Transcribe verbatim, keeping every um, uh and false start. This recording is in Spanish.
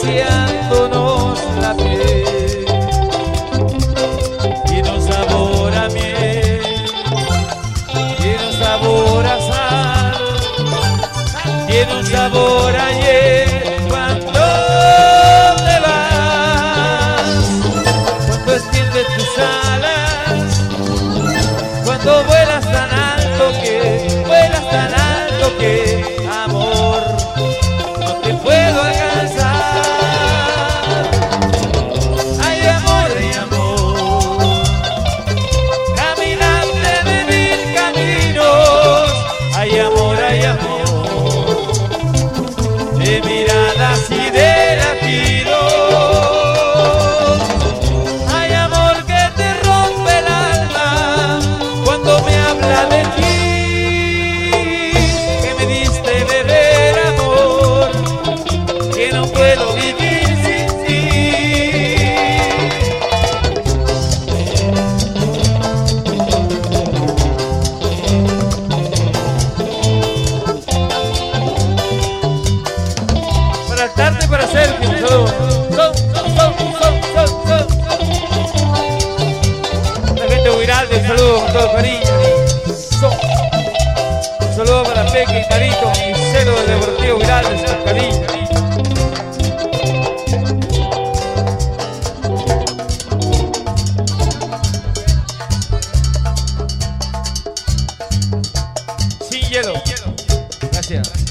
acariciándonos la piel. Tiene un sabor a miel, tiene un sabor a sal, tiene un sabor a hiel. Cuando te vas, cuando extiendes tus alas, cuando vuelas tan alto que, vuelas tan alto que, amor, no te puedo alcanzar. Ay, amor, ay, amor, caminante de mil caminos. Ay, amor, ay, amor, de miradas y de latidos. Ay, amor, que te rompe el alma cuando me habla de ti, que me diste beber amor, que no puedo vivir sin ti. Para el tarde, para selfie, un saludo. Son, son, son, son, son, son. La gente de Huiralde, un saludo con todo cariño. Son. Un saludo para Peque y Marito y Celo del Deportivo Huiralde, con cariño. Sin hielo. Gracias.